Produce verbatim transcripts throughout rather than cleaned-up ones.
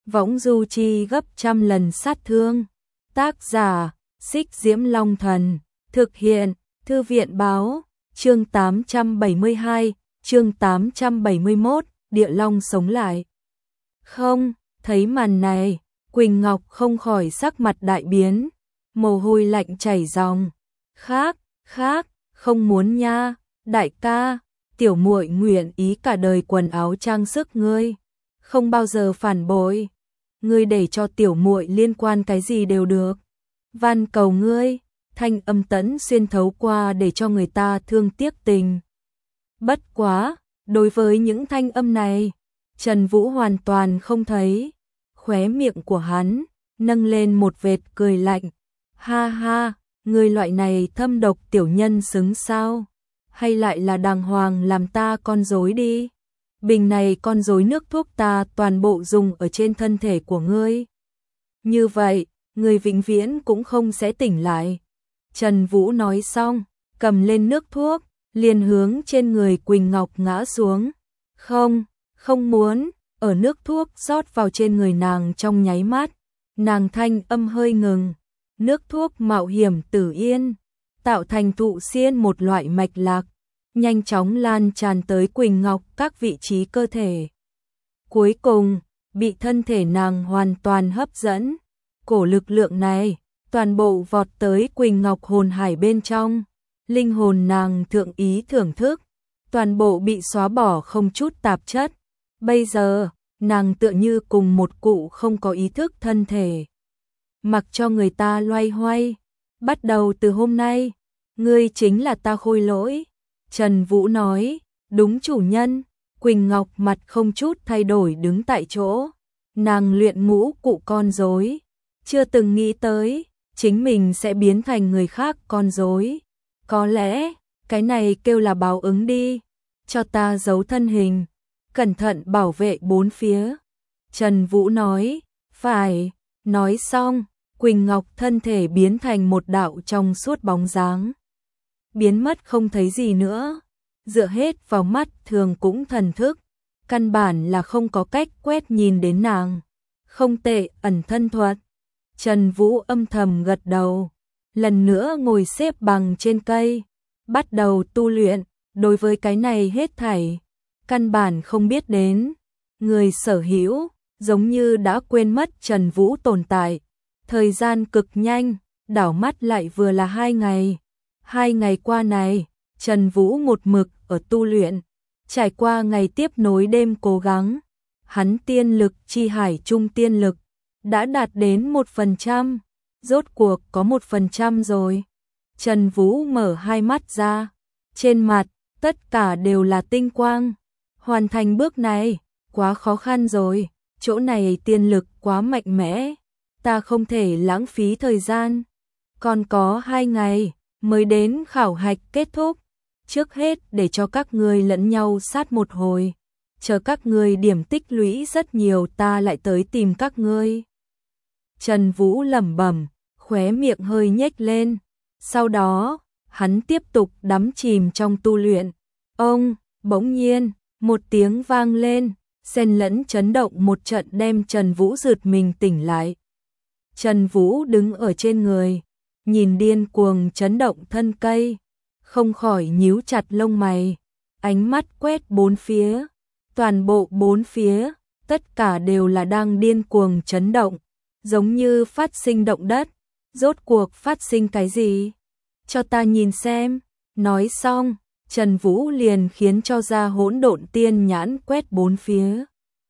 võng du chi gấp trăm lần sát thương. Tác giả, Xích Diễm Long Thần, thực hiện, Thư viện Báo, chương tám trăm bảy mươi hai, chương tám trăm bảy mươi mốt, Địa Long sống lại. Không, thấy màn này, Quỳnh Ngọc không khỏi sắc mặt đại biến, mồ hôi lạnh chảy ròng. Khác, khác, không muốn nha, đại ca, tiểu muội nguyện ý cả đời quần áo trang sức ngươi, không bao giờ phản bội. Ngươi để cho tiểu muội liên quan cái gì đều được. Van cầu ngươi, thanh âm tẫn xuyên thấu qua để cho người ta thương tiếc tình. Bất quá, đối với những thanh âm này, Trần Vũ hoàn toàn không thấy. Khóe miệng của hắn nâng lên một vệt cười lạnh. Ha ha, ngươi loại này thâm độc tiểu nhân xứng sao? Hay lại là đàng hoàng làm ta con rối đi? Bình này con rối nước thuốc ta toàn bộ dùng ở trên thân thể của ngươi. Như vậy, ngươi vĩnh viễn cũng không sẽ tỉnh lại. Trần Vũ nói xong, cầm lên nước thuốc, liền hướng trên người Quỳnh Ngọc ngã xuống. Không, không muốn, ở nước thuốc rót vào trên người nàng trong nháy mắt, nàng thanh âm hơi ngừng. Nước thuốc mạo hiểm tử yên, tạo thành thụ xiên một loại mạch lạc, nhanh chóng lan tràn tới Quỳnh Ngọc các vị trí cơ thể. Cuối cùng, bị thân thể nàng hoàn toàn hấp dẫn. Cổ lực lượng này, toàn bộ vọt tới Quỳnh Ngọc hồn hải bên trong. Linh hồn nàng thượng ý thưởng thức, toàn bộ bị xóa bỏ không chút tạp chất. Bây giờ, nàng tựa như cùng một cụ không có ý thức thân thể. Mặc cho người ta loay hoay. Bắt đầu từ hôm nay, ngươi chính là ta khôi lỗi. Trần Vũ nói, đúng chủ nhân. Quỳnh Ngọc mặt không chút thay đổi đứng tại chỗ. Nàng luyện ngũ cụ con rối, chưa từng nghĩ tới chính mình sẽ biến thành người khác con rối. Có lẽ, cái này kêu là báo ứng đi. Cho ta giấu thân hình, cẩn thận bảo vệ bốn phía. Trần Vũ nói, phải. Nói xong, Quỳnh Ngọc thân thể biến thành một đạo trong suốt bóng dáng. Biến mất không thấy gì nữa. Dựa hết vào mắt thường cũng thần thức. Căn bản là không có cách quét nhìn đến nàng. Không tệ, ẩn thân thuật. Trần Vũ âm thầm gật đầu. Lần nữa ngồi xếp bằng trên cây. Bắt đầu tu luyện. Đối với cái này hết thảy, căn bản không biết đến. Người sở hữu giống như đã quên mất Trần Vũ tồn tại. Thời gian cực nhanh, đảo mắt lại vừa là hai ngày. Hai ngày qua này, Trần Vũ một mực ở tu luyện. Trải qua ngày tiếp nối đêm cố gắng, hắn tiên lực chi hải trung tiên lực đã đạt đến một phần trăm. Rốt cuộc có một phần trăm rồi. Trần Vũ mở hai mắt ra. Trên mặt, tất cả đều là tinh quang. Hoàn thành bước này, quá khó khăn rồi. Chỗ này tiên lực quá mạnh mẽ. Ta không thể lãng phí thời gian. Còn có hai ngày mới đến khảo hạch kết thúc. Trước hết để cho các ngươi lẫn nhau sát một hồi. Chờ các ngươi điểm tích lũy rất nhiều ta lại tới tìm các ngươi. Trần Vũ lẩm bẩm, khóe miệng hơi nhếch lên. Sau đó, hắn tiếp tục đắm chìm trong tu luyện. Ông, bỗng nhiên, một tiếng vang lên, xen lẫn chấn động một trận đem Trần Vũ giật mình tỉnh lại. Trần Vũ đứng ở trên người, nhìn điên cuồng chấn động thân cây, không khỏi nhíu chặt lông mày, ánh mắt quét bốn phía, toàn bộ bốn phía, tất cả đều là đang điên cuồng chấn động, giống như phát sinh động đất. Rốt cuộc phát sinh cái gì? Cho ta nhìn xem. Nói xong, Trần Vũ liền khiến cho ra hỗn độn tiên nhãn quét bốn phía.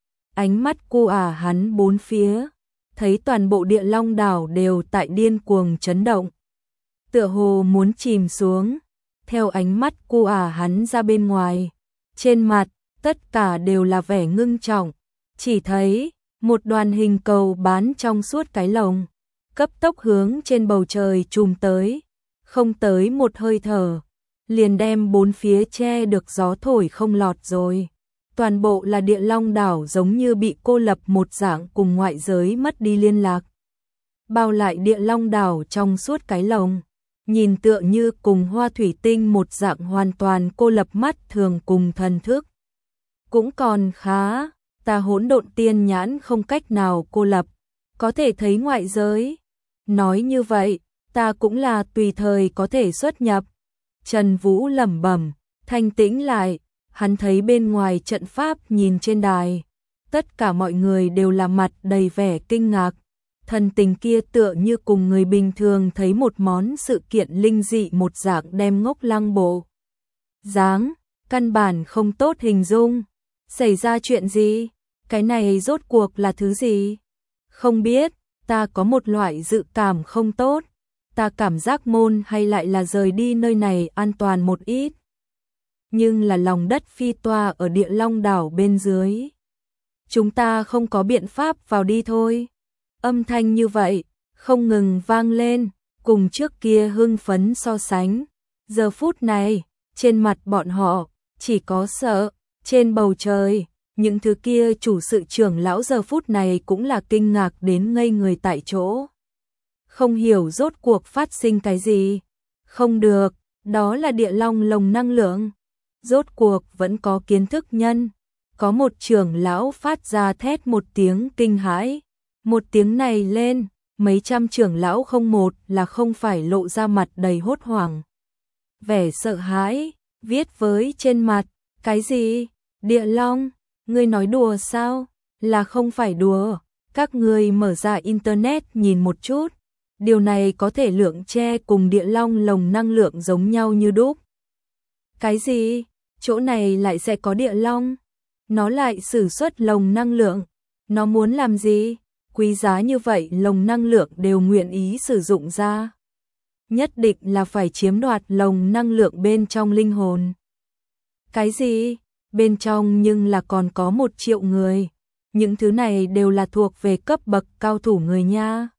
Ánh mắt cu ả hắn bốn phía, thấy toàn bộ Địa Long đảo đều tại điên cuồng chấn động. Tựa hồ muốn chìm xuống. Theo ánh mắt cu ả hắn ra bên ngoài, trên mặt, tất cả đều là vẻ ngưng trọng. Chỉ thấy, một đoàn hình cầu bán trong suốt cái lồng, cấp tốc hướng trên bầu trời trùm tới. Không tới một hơi thở, liền đem bốn phía che được gió thổi không lọt rồi. Toàn bộ là Địa Long đảo giống như bị cô lập một dạng cùng ngoại giới mất đi liên lạc. Bao lại Địa Long đảo trong suốt cái lồng, nhìn tựa như cùng hoa thủy tinh một dạng hoàn toàn cô lập mắt thường cùng thần thức. Cũng còn khá, ta hỗn độn tiên nhãn không cách nào cô lập, có thể thấy ngoại giới. Nói như vậy, ta cũng là tùy thời có thể xuất nhập. Trần Vũ lẩm bẩm, thanh tĩnh lại, hắn thấy bên ngoài trận pháp nhìn trên đài. Tất cả mọi người đều là mặt đầy vẻ kinh ngạc. Thần tình kia tựa như cùng người bình thường thấy một món sự kiện linh dị một dạng đem ngốc lăng bộ. Dáng, căn bản không tốt hình dung. Xảy ra chuyện gì? Cái này rốt cuộc là thứ gì? Không biết, ta có một loại dự cảm không tốt. Ta cảm giác môn hay lại là rời đi nơi này an toàn một ít. Nhưng là lòng đất phi toa ở Địa Long đảo bên dưới. Chúng ta không có biện pháp vào đi thôi. Âm thanh như vậy, không ngừng vang lên, cùng trước kia hưng phấn so sánh. Giờ phút này, trên mặt bọn họ, chỉ có sợ. Trên bầu trời, những thứ kia chủ sự trưởng lão giờ phút này cũng là kinh ngạc đến ngây người tại chỗ. Không hiểu rốt cuộc phát sinh cái gì. Không được, đó là Địa Long lồng năng lượng. Rốt cuộc vẫn có kiến thức nhân. Có một trưởng lão phát ra thét một tiếng kinh hãi. Một tiếng này lên, mấy trăm trưởng lão không một là không phải lộ ra mặt đầy hốt hoảng. Vẻ sợ hãi, viết với trên mặt, cái gì? Địa Long, ngươi nói đùa sao? Là không phải đùa, các ngươi mở ra internet nhìn một chút. Điều này có thể lượng tre cùng Địa Long lồng năng lượng giống nhau như đúc. Cái gì? Chỗ này lại sẽ có Địa Long? Nó lại sử xuất lồng năng lượng. Nó muốn làm gì? Quý giá như vậy lồng năng lượng đều nguyện ý sử dụng ra. Nhất định là phải chiếm đoạt lồng năng lượng bên trong linh hồn. Cái gì? Bên trong nhưng là còn có một triệu người. Những thứ này đều là thuộc về cấp bậc cao thủ người nha.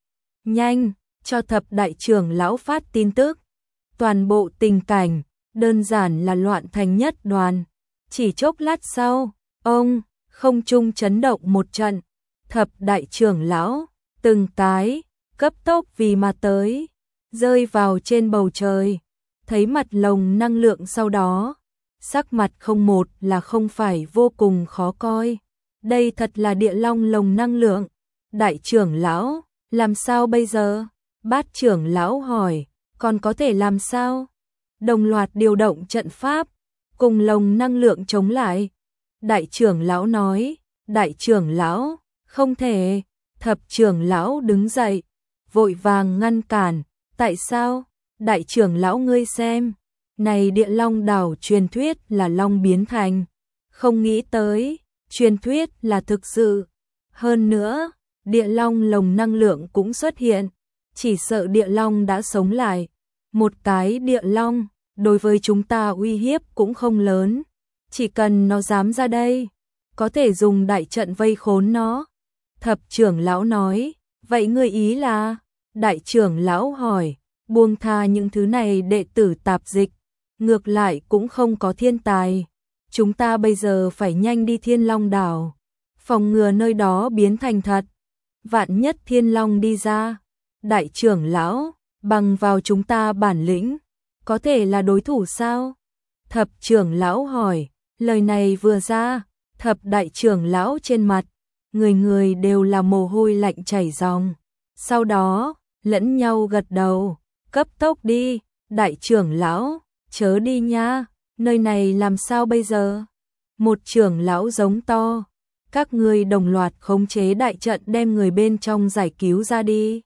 Nhanh, cho thập đại trưởng lão phát tin tức. Toàn bộ tình cảnh, đơn giản là loạn thành nhất đoàn. Chỉ chốc lát sau, ông, không trung chấn động một trận. Thập đại trưởng lão, từng cái, cấp tốc vì mà tới, rơi vào trên bầu trời. Thấy mặt lồng năng lượng sau đó, sắc mặt không một là không phải vô cùng khó coi. Đây thật là Địa Long lồng năng lượng. Đại trưởng lão, làm sao bây giờ? Bát trưởng lão hỏi, còn có thể làm sao? Đồng loạt điều động trận pháp, cùng lồng năng lượng chống lại. Đại trưởng lão nói, đại trưởng lão, không thể. Thập trưởng lão đứng dậy, vội vàng ngăn cản. Tại sao? Đại trưởng lão ngươi xem, này Địa Long đảo truyền thuyết là long biến thành. Không nghĩ tới, truyền thuyết là thực sự. Hơn nữa, Địa Long lồng năng lượng cũng xuất hiện. Chỉ sợ Địa Long đã sống lại. Một cái Địa Long, đối với chúng ta uy hiếp cũng không lớn. Chỉ cần nó dám ra đây, có thể dùng đại trận vây khốn nó. Thập trưởng lão nói, vậy ngươi ý là? Đại trưởng lão hỏi, buông tha những thứ này đệ tử tạp dịch. Ngược lại cũng không có thiên tài. Chúng ta bây giờ phải nhanh đi Thiên Long đảo. Phòng ngừa nơi đó biến thành thật. Vạn nhất Thiên Long đi ra. Đại trưởng lão, bằng vào chúng ta bản lĩnh, có thể là đối thủ sao? Thập trưởng lão hỏi, lời này vừa ra, thập đại trưởng lão trên mặt, người người đều là mồ hôi lạnh chảy ròng. Sau đó, lẫn nhau gật đầu, cấp tốc đi, đại trưởng lão, chớ đi nha, nơi này làm sao bây giờ? Một trưởng lão giống to, các ngươi đồng loạt khống chế đại trận đem người bên trong giải cứu ra đi.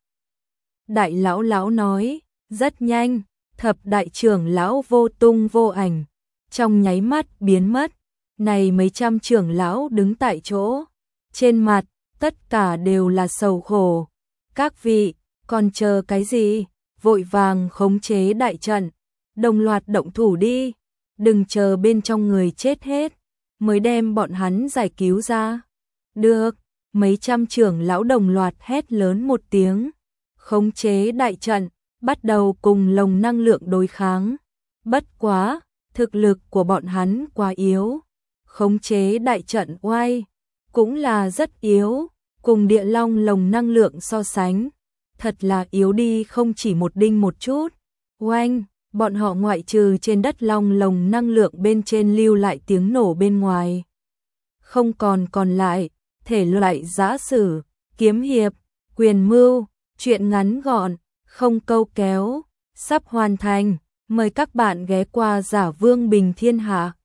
Đại lão lão nói, rất nhanh, thập đại trưởng lão vô tung vô ảnh, trong nháy mắt biến mất. Này mấy trăm trưởng lão đứng tại chỗ, trên mặt, tất cả đều là sầu khổ. Các vị, còn chờ cái gì? Vội vàng khống chế đại trận, đồng loạt động thủ đi, đừng chờ bên trong người chết hết, mới đem bọn hắn giải cứu ra. Được, mấy trăm trưởng lão đồng loạt hét lớn một tiếng, khống chế đại trận, bắt đầu cùng lồng năng lượng đối kháng. Bất quá, thực lực của bọn hắn quá yếu, khống chế đại trận oai, cũng là rất yếu, cùng Địa Long lồng năng lượng so sánh, thật là yếu đi không chỉ một đinh một chút. Oanh, bọn họ ngoại trừ trên đất long lồng năng lượng bên trên lưu lại tiếng nổ bên ngoài. không còn còn lại, thể loại giã sử, kiếm hiệp, quyền mưu, truyện ngắn gọn, không câu kéo, sắp hoàn thành. Mời các bạn ghé qua Giả Vương Bình Thiên Hạ.